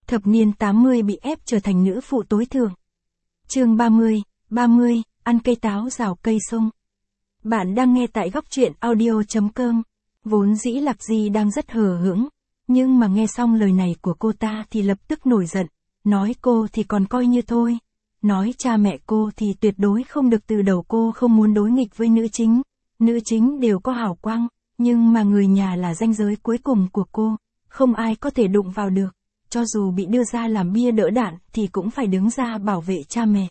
Thập niên 80 bị ép trở thành nữ phụ tối thượng. Chương 30, ăn cây táo rào cây sung. Bạn đang nghe tại góc truyện audio.com. Vốn dĩ Lạc Di đang rất hờ hững, nhưng mà nghe xong lời này của cô ta thì lập tức nổi giận, nói cô thì còn coi như thôi, nói cha mẹ cô thì tuyệt đối không được, từ đầu cô không muốn đối nghịch với nữ chính đều có hào quang, nhưng mà người nhà là ranh giới cuối cùng của cô, không ai có thể đụng vào được, cho dù bị đưa ra làm bia đỡ đạn thì cũng phải đứng ra bảo vệ cha mẹ.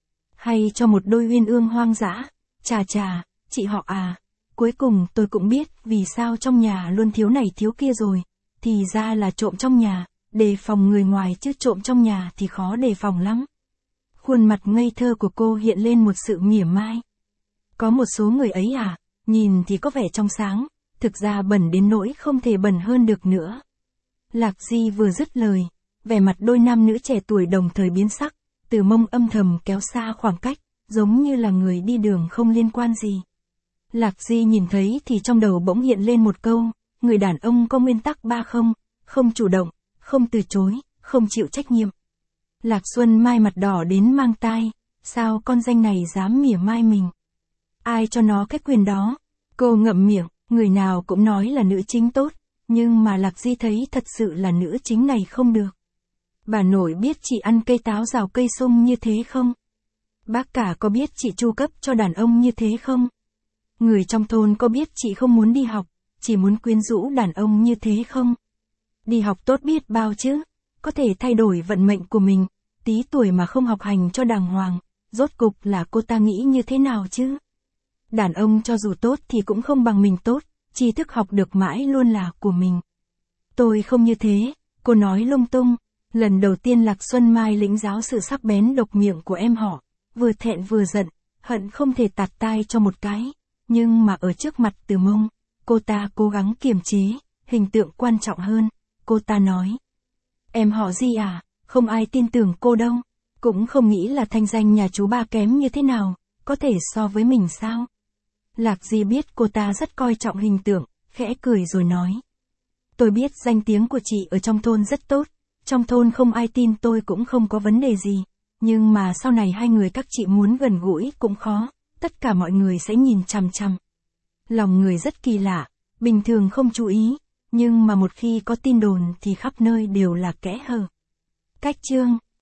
Hay cho một đôi uyên ương hoang dã, chà, chị họ à, cuối cùng tôi cũng biết vì sao trong nhà luôn thiếu này thiếu kia rồi, thì ra là trộm trong nhà, đề phòng người ngoài chứ trộm trong nhà thì khó đề phòng lắm. Khuôn mặt ngây thơ của cô hiện lên một sự mỉa mai. Có một số người ấy à, nhìn thì có vẻ trong sáng, thực ra bẩn đến nỗi không thể bẩn hơn được nữa. Lạc Di vừa dứt lời, vẻ mặt đôi nam nữ trẻ tuổi đồng thời biến sắc, từ mông âm thầm kéo xa khoảng cách, giống như là người đi đường không liên quan gì. Lạc Di nhìn thấy thì trong đầu bỗng hiện lên một câu, người đàn ông có nguyên tắc 3 không, không chủ động, không từ chối, không chịu trách nhiệm. Lạc Xuân Mai mặt đỏ đến mang tai, sao con danh này dám mỉa mai mình? Ai cho nó cái quyền đó? Cô ngậm miệng, người nào cũng nói là nữ chính tốt, nhưng mà Lạc Di thấy thật sự là nữ chính này không được. Bà nội biết chị ăn cây táo rào cây sung như thế không? Bác cả có biết chị chu cấp cho đàn ông như thế không? Người trong thôn có biết chị không muốn đi học, chỉ muốn quyến rũ đàn ông như thế không? Đi học tốt biết bao chứ, có thể thay đổi vận mệnh của mình, tí tuổi mà không học hành cho đàng hoàng, rốt cục là cô ta nghĩ như thế nào chứ? Đàn ông cho dù tốt thì cũng không bằng mình tốt, tri thức học được mãi luôn là của mình. Tôi không như thế, cô nói lung tung. Lần đầu tiên Lạc Xuân Mai lĩnh giáo sự sắc bén độc miệng của em họ, vừa thẹn vừa giận, hận không thể tạt tai cho một cái, nhưng mà ở trước mặt Từ Mông, cô ta cố gắng kiềm chế, hình tượng quan trọng hơn, cô ta nói. Em họ Di à, không ai tin tưởng cô đâu, cũng không nghĩ là thanh danh nhà chú ba kém như thế nào, có thể so với mình sao? Lạc Di biết cô ta rất coi trọng hình tượng, khẽ cười rồi nói. Tôi biết danh tiếng của chị ở trong thôn rất tốt, trong thôn không ai tin tôi cũng không có vấn đề gì, nhưng mà sau này hai người các chị muốn gần gũi cũng khó, tất cả mọi người sẽ nhìn chằm chằm. Lòng người rất kỳ lạ, bình thường không chú ý, nhưng mà một khi có tin đồn thì khắp nơi đều là kẽ hở. Cách chương